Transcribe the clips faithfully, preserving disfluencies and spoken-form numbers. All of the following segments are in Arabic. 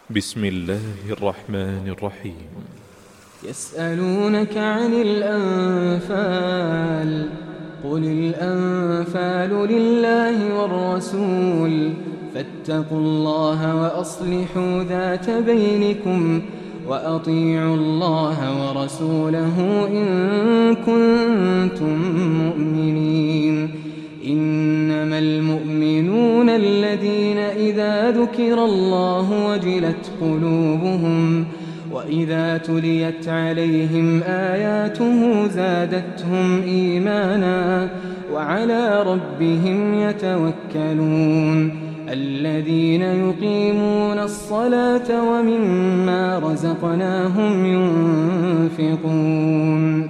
بسم الله الرحمن الرحيم. يسألونك عن الأنفال قل الأنفال لله والرسول فاتقوا الله وأصلحوا ذات بينكم وأطيعوا الله ورسوله إن كنتم مؤمنين. إنما المؤمنون الذين إذا ذكر الله وجلت قلوبهم وإذا تليت عليهم آياته زادتهم إيمانا وعلى ربهم يتوكلون. الذين يقيمون الصلاة ومما رزقناهم ينفقون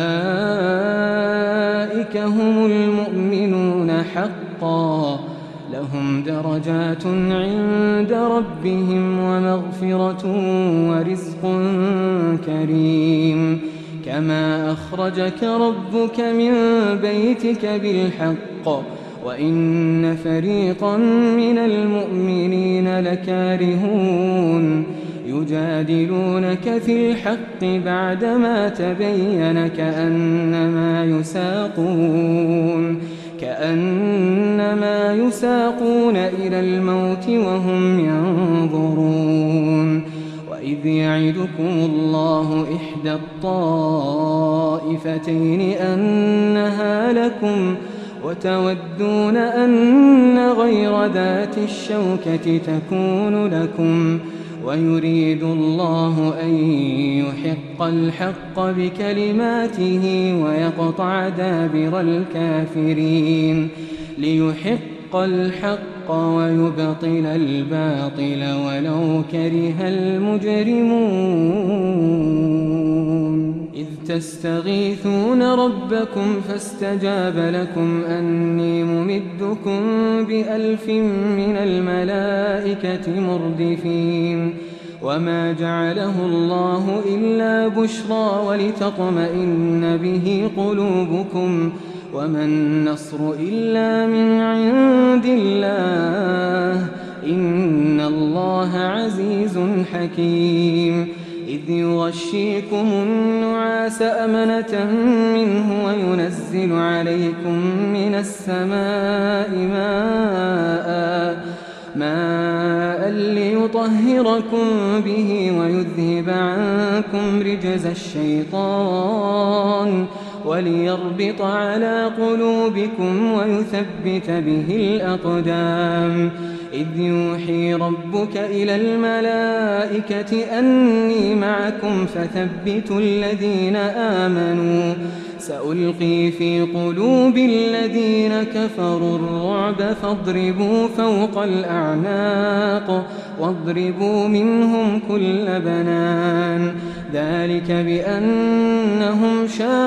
أولئك هم المؤمنون حقا لهم درجات عند ربهم ومغفرة ورزق كريم. كما أخرجك ربك من بيتك بالحق وإن فريقا من المؤمنين لكارهون يجادلونك في الحق بعدما تبين كأنما يساقون كأنما يساقون إلى الموت وهم ينظرون. وإذ يعدكم الله إحدى الطائفتين أنها لكم وتودون أن غير ذات الشوكة تكون لكم ويريد الله أن يحق الحق بكلماته ويقطع دابر الكافرين ليحق الحق ويبطل الباطل ولو كره المجرمون. إذ تستغيثون ربكم فاستجاب لكم أني ممدكم بألف من الملائكة مردفين. وما جعله الله إلا بشرى ولتطمئن به قلوبكم وما النصر إلا من عند الله إن الله عزيز حكيم. إذ يغشيكم النعاس أمنة منه وينزل عليكم من السماء ماء ماء ليطهركم به ويذهب عنكم رجز الشيطان وليربط على قلوبكم ويثبت به الأقدام. إذ يوحي ربك إلى الملائكة أني معكم فثبتوا الذين آمنوا سألقي في قلوب الذين كفروا الرعب فاضربوا فوق الأعناق واضربوا منهم كل بنان. ذلك بأنهم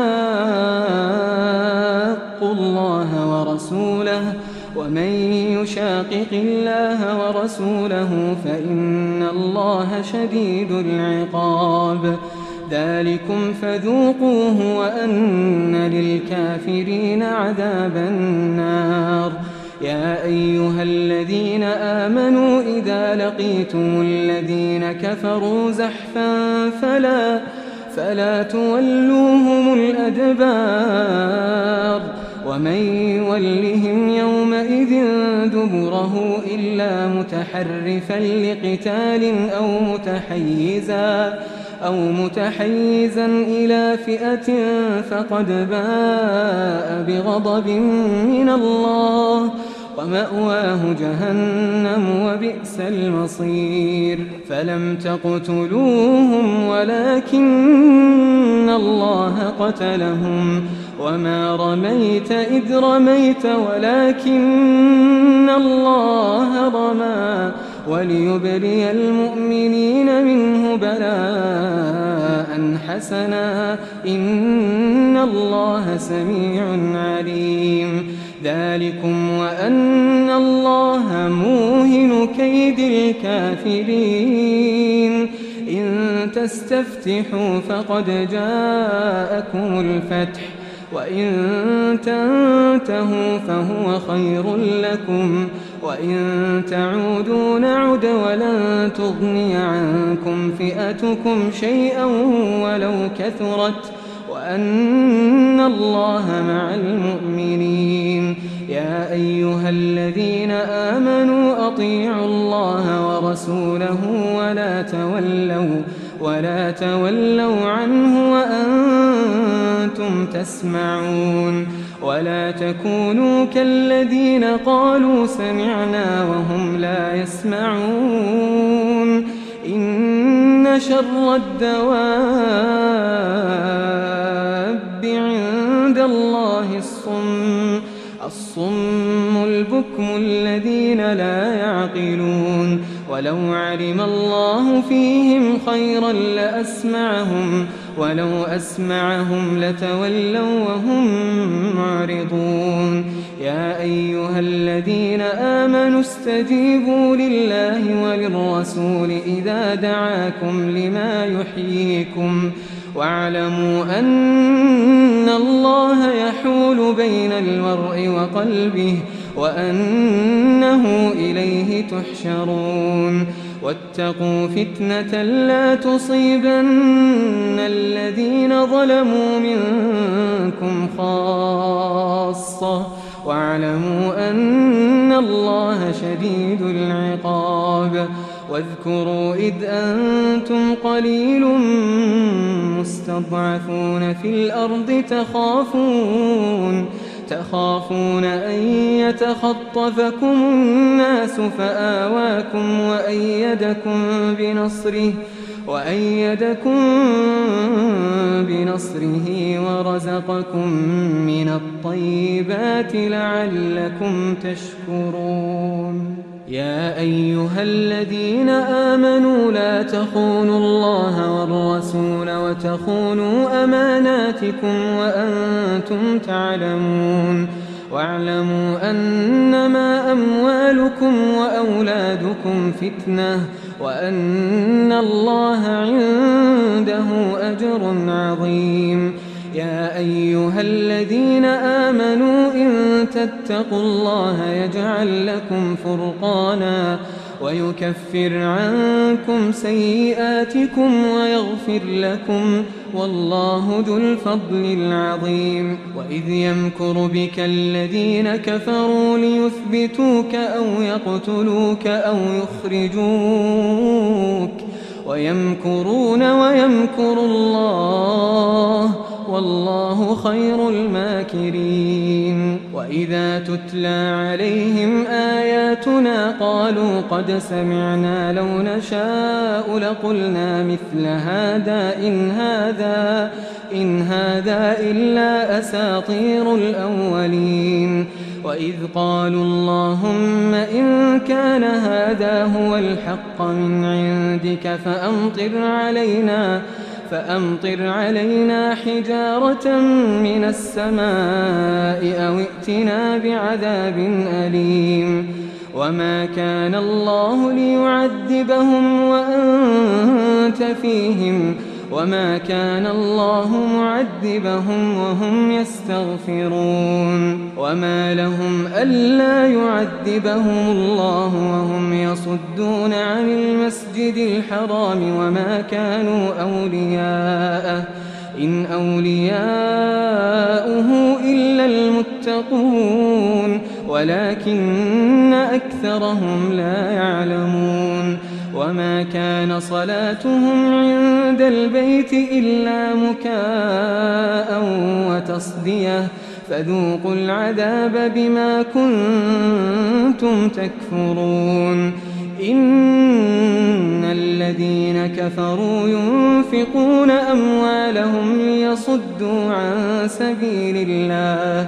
شاقوا الله ورسوله ومن يشاقق الله ورسوله فإن الله شديد العقاب. ذلكم فذوقوه وأن للكافرين عذاب النار. يا أيها الذين آمنوا إذا لقيتم الذين كفروا زحفا فلا, فلا تولوهم الأدبار ومن يولهم يومئذ دبره إلا متحرفا لقتال أو متحيزا أو متحيزا إلى فئة فقد باء بغضب من الله ومأواه جهنم وبئس المصير. فلم تقتلوهم ولكن الله قتلهم وما رميت إذ رميت ولكن الله رمى وليبلي المؤمنين منه بلاء حسنا إن الله سميع عليم. ذلكم وأن الله موهن كيد الكافرين. إن تستفتحوا فقد جاءكم الفتح وإن تنتهوا فهو خير لكم وإن تعودوا نعد ولن تغني عنكم فئتكم شيئا ولو كثرت وأن الله مع المؤمنين. يا أيها الذين آمنوا أطيعوا الله ورسوله ولا تولوا ولا تولوا عنه وأنتم تسمعون. ولا تكونوا كالذين قالوا سمعنا وهم لا يسمعون. إن شر الدواب عند الله الصم الصم البكم الذين لا يعقلون. ولو علم الله فيهم خيرا لأسمعهم ولو أسمعهم لتولوا وهم معرضون. يا أيها الذين آمنوا استجيبوا لله وللرسول إذا دعاكم لما يحييكم واعلموا أن الله يحول بين المرء وقلبه وأنه إليه تحشرون. واتقوا فتنة لا تصيبن الذين ظلموا منكم خاصة واعلموا أن الله شديد العقاب. واذكروا إذ أنتم قليل مستضعفون في الأرض تخافون تخافون أن يتخطفكم الناس فآواكم وأيدكم بنصره وأيدكم بنصره ورزقكم من الطيبات لعلكم تشكرون. يا أيها الذين آمنوا لا تخونوا الله والرسول وتخونوا أماناتكم وأنتم تعلمون. واعلموا أنما أموالكم وأولادكم فتنة وأن الله عنده أجر عظيم. يا أيها الذين آمنوا إن تتقوا الله يجعل لكم فرقانا ويكفر عنكم سيئاتكم ويغفر لكم والله ذو الفضل العظيم. وإذ يمكر بك الذين كفروا ليثبتوك أو يقتلوك أو يخرجوك ويمكرون ويمكر الله والله خير الماكرين. وإذا تتلى عليهم آياتنا قالوا قد سمعنا لو نشاء لقلنا مثل هذا إن هذا إن هذا إلا أساطير الأولين. وإذ قالوا اللهم إن كان هذا هو الحق من عندك فأمطر علينا فأمطر علينا حجارة من السماء أو ائتنا بعذاب أليم. وما كان الله ليعذبهم وأنت فيهم وما كان الله معذبهم وهم يستغفرون. وما لهم ألا يعذبهم الله وهم يصدون عن المسجد الحرام وما كانوا أولياءه إن أولياؤه إلا المتقون ولكن أكثرهم لا يعلمون. وما كان صلاتهم عند البيت إلا مكاء وتصدية فذوقوا العذاب بما كنتم تكفرون. إن الذين كفروا ينفقون أموالهم ليصدوا عن سبيل الله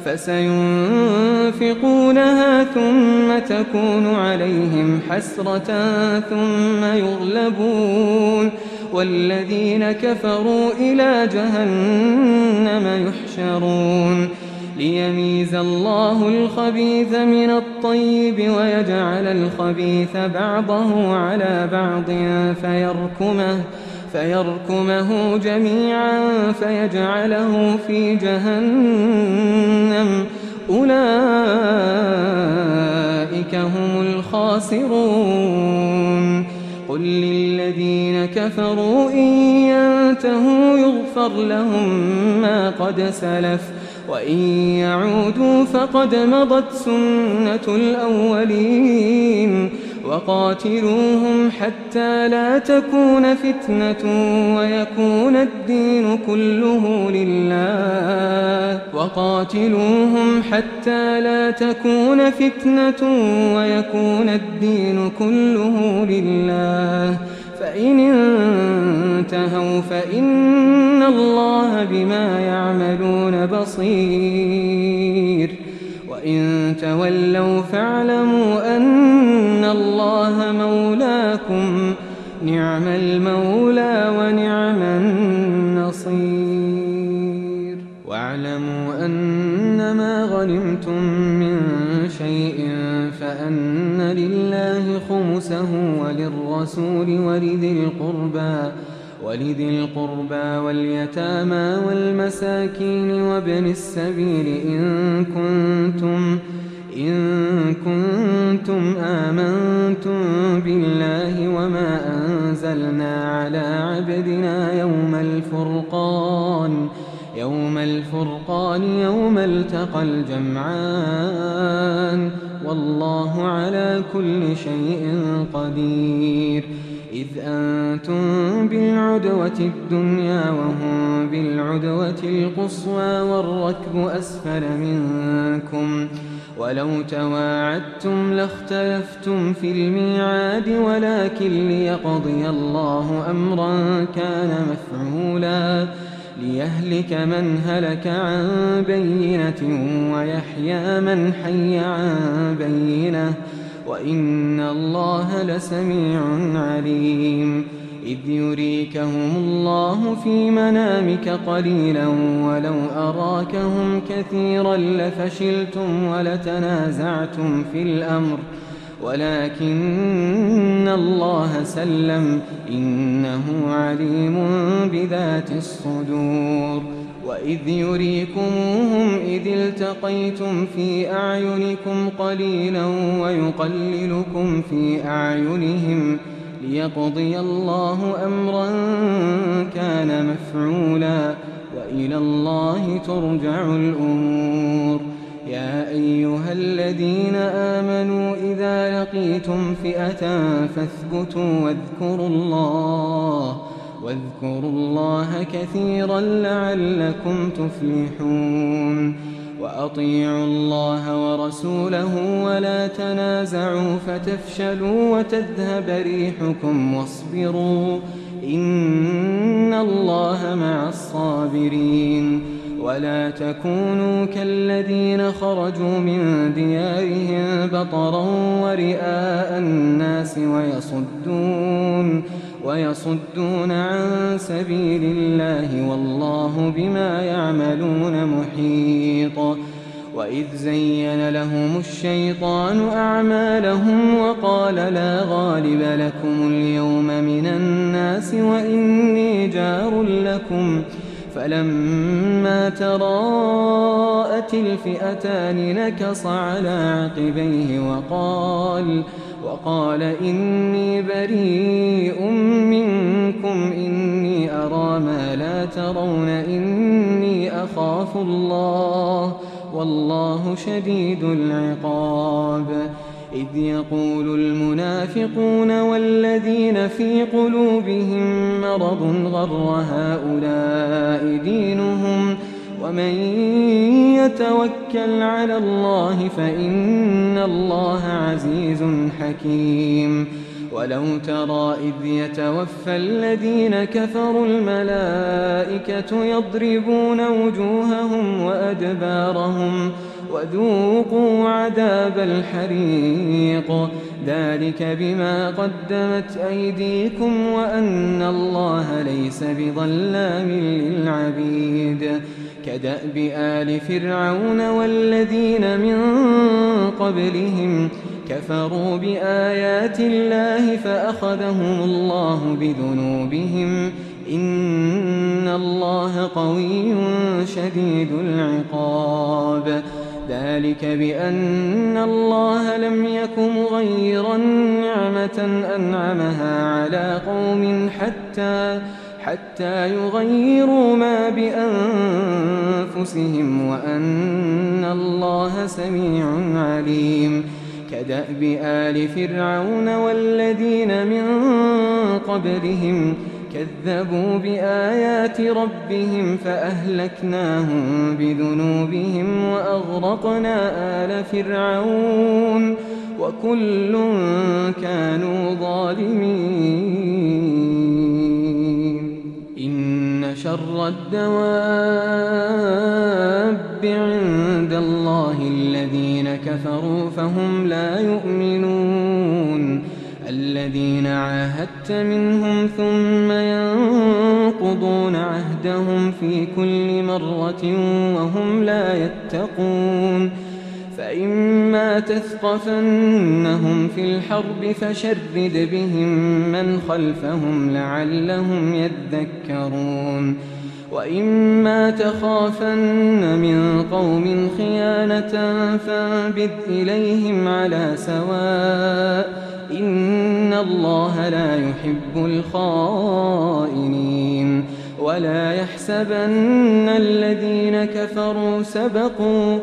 فسينفقونها ثم تكون عليهم حسرة ثم يغلبون والذين كفروا إلى جهنم يحشرون. ليميز الله الخبيث من الطيب ويجعل الخبيث بعضه على بعض فيركمه فيركمه جميعا فيجعله في جهنم أولئك هم الخاسرون. قل للذين كفروا إن ينتهوا يغفر لهم ما قد سلف وإن يعودوا فقد مضت سنة الأولين. وقاتلوهم حتى لا تكون فتنة ويكون الدين كله لله وقاتلوهم حتى لا تكون فتنة ويكون الدين كله لله فإن انتهوا فإن الله بما يعملون بصير وإن تولوا فاعلموا أن الله مولاكم نعم المولى ونعم النصير. واعلموا أنما غنمتم من شيء فأن لله خمسه وللرسول ولذي القربى ولذي القربى واليتامى والمساكين وابن السبيل إن كنتم إن كنتم آمنتم بالله وما أنزلنا على عبدنا يوم الفرقان يوم الفرقان يوم التقى الجمعان والله على كل شيء قدير. إذ أنتم بالعدوة الدنيا وهم بالعدوة القصوى والركب أسفل منكم ولو تواعدتم لاختلفتم في الميعاد ولكن ليقضي الله أمرا كان مفعولا ليهلك من هلك عن بينة ويحيى من حي عن بينة وإن الله لسميع عليم. إذ يريكهم الله في منامك قليلا ولو أراكهم كثيرا لفشلتم ولتنازعتم في الأمر ولكن الله سلم إنه عليم بذات الصدور. وإذ يريكموهم إذ التقيتم في أعينكم قليلا ويقللكم في أعينهم ليقضي الله أمرا كان مفعولا وإلى الله ترجع الأمور. يا أيها الذين آمنوا إذا لقيتم فئة فاثبتوا واذكروا الله واذكروا الله كثيرا لعلكم تفلحون. وأطيعوا الله ورسوله ولا تنازعوا فتفشلوا وتذهب ريحكم واصبروا إن الله مع الصابرين. ولا تكونوا كالذين خرجوا من ديارهم بطرا ورئاء الناس ويصدون ويصدون عن سبيل الله والله بما يعملون محيط. وإذ زين لهم الشيطان أعمالهم وقال لا غالب لكم اليوم من الناس وإني جار لكم فلما تراءت الفئتان نكص على عقبيه وقال وقال إني بريء منكم إني أرى ما لا ترون إني أخاف الله والله شديد العقاب. إذ يقول المنافقون والذين في قلوبهم مرض غر هؤلاء دينهم ومن يتوكل على الله فإن الله عزيز حكيم. ولو ترى إذ يتوفى الذين كفروا الملائكة يضربون وجوههم وأدبارهم وذوقوا عذاب الحريق ذلك بما قدمت أيديكم وأن الله ليس بظلام للعبيد. كدأب آل فرعون والذين من قبلهم كفروا بآيات الله فأخذهم الله بذنوبهم إن الله قوي شديد العقاب. ذلك بأن الله لم يك مغيرا نعمة أنعمها على قوم حتى حتى يغيروا ما بأنفسهم وأن الله سميع عليم. كدأب آل فرعون والذين من قبلهم كذبوا بآيات ربهم فأهلكناهم بذنوبهم وأغرقنا آل فرعون وكل كانوا ظالمين. إن شر الدواب عند الله الذين كفروا فهم لا يؤمنون. الذين عاهدت منهم ثم ينقضون عهدهم في كل مرة وهم لا يتقون. فإما تثقفنهم في الحرب فشرد بهم من خلفهم لعلهم يذكرون. وإما تخافن من قوم خيانة فانبذ إليهم على سواء إن الله لا يحب الخائنين. ولا يحسبن الذين كفروا سبقوا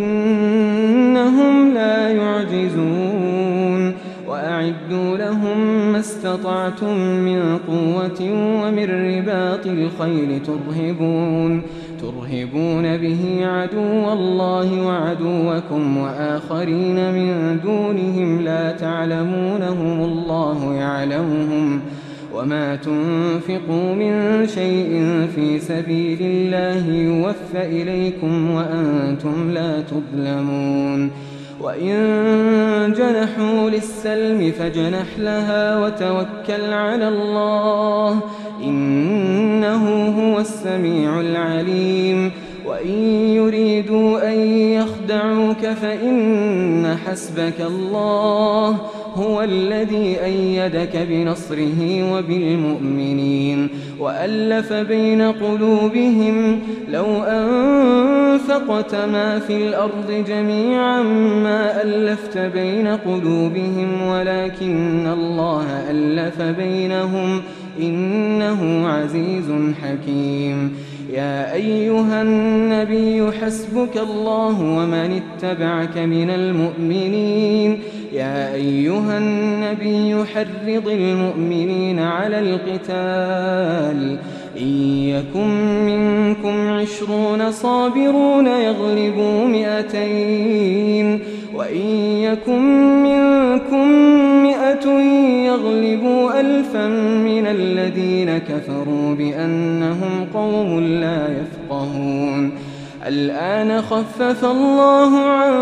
إنهم لا يعجزون. وأعدوا لهم ما استطعتم من قوة ومن رباط الخيل ترهبون ترهبون به عدو الله وعدوكم وآخرين من دونهم لا تعلمونهم الله يعلمهم. وما تنفقوا من شيء في سبيل الله يوفى إليكم وأنتم لا تظلمون. وإن جنحوا للسلم فاجنح لها وتوكل على الله إنه هو السميع العليم. وإن يريدوا أن يخدعوك فإن حسبك الله هو الذي أيدك بنصره وبالمؤمنين وألف بين قلوبهم. لو أنفقت ما في الأرض جميعا ما ألفت بين قلوبهم ولكن الله ألف بينهم إنه عزيز حكيم. يا أيها النبي حسبك الله ومن اتبعك من المؤمنين. يا أيها النبي حرض المؤمنين على القتال. إن يكن منكم عشرون صابرون يغلبوا مئتين وإن يكن منكم مئة يغلبوا ألفا من الذين كفروا بأنهم قوم لا يفقهون. الآن خفف الله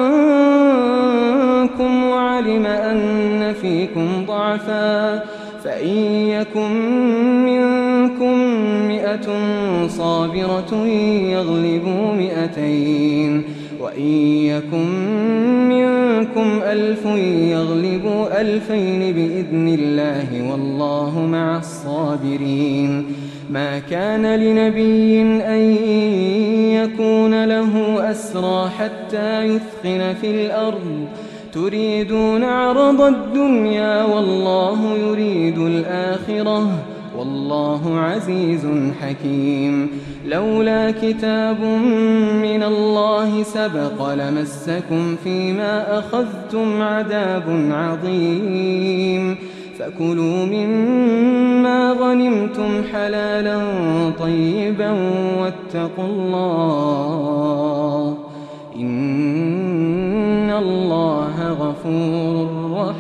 عنكم وعلم أن فيكم ضعفا فإن يكن منكم مئة صابرة يغلبوا مئتين وإن يكن منكم ألف يغلبوا ألفين بإذن الله والله مع الصابرين. ما كان لنبي أن يكون له أسرى حتى يثخن في الأرض تريدون عرض الدنيا والله يريد الآخرة والله عزيز حكيم. لولا كتاب من الله سبق لمسكم فيما أخذتم عذاب عظيم. فكلوا مما غنمتم حلالا طيبا واتقوا الله إن الله غفور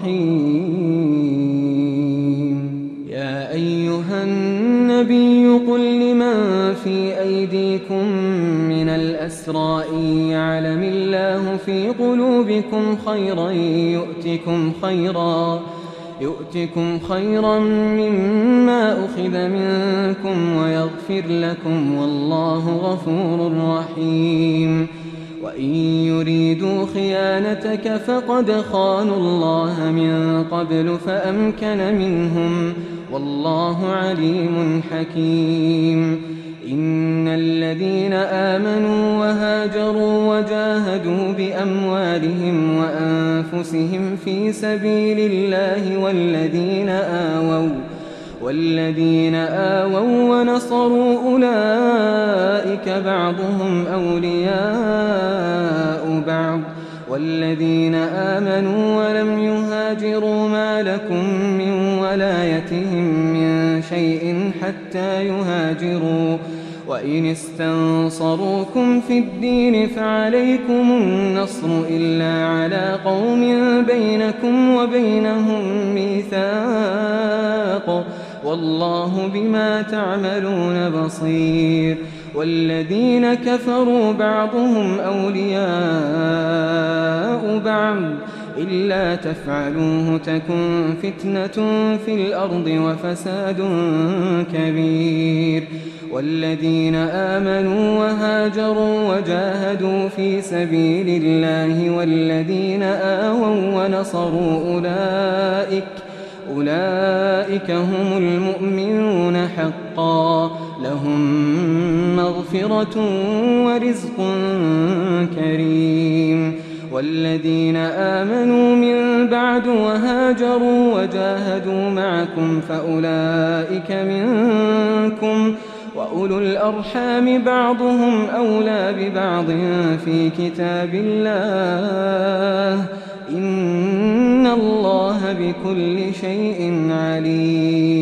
رحيم. يا أيها النبي قل لمن في أيديكم من الأسرى إن يعلم الله في قلوبكم خيرا يؤتكم خيرا يؤتكم خيرا مما أخذ منكم ويغفر لكم والله غفور رحيم. وإن يريدوا خيانتك فقد خانوا الله من قبل فأمكن منهم والله عليم حكيم إن الذين آمنوا وهاجروا وجاهدوا بأموالهم وأنفسهم في سبيل الله والذين آووا والذين آووا ونصروا أولئك بعضهم أولياء بعض والذين آمنوا ولم يهاجروا ما لكم من ولايتهم من شيء حتى يهاجروا وإن استنصروكم في الدين فعليكم النصر إلا على قوم بينكم وبينهم ميثاق والله بما تعملون بصير والذين كفروا بعضهم أولياء بعض إلا تفعلوه تكن فتنة في الأرض وفساد كبير والذين آمنوا وهاجروا وجاهدوا في سبيل الله والذين آووا ونصروا أولئك أولئك هم المؤمنون حقا لهم مغفرة ورزق كريم والذين آمنوا من بعد وهاجروا وجاهدوا معكم فأولئك منكم وأولو الأرحام بعضهم أولى ببعض في كتاب الله إن الله بكل شيء عليم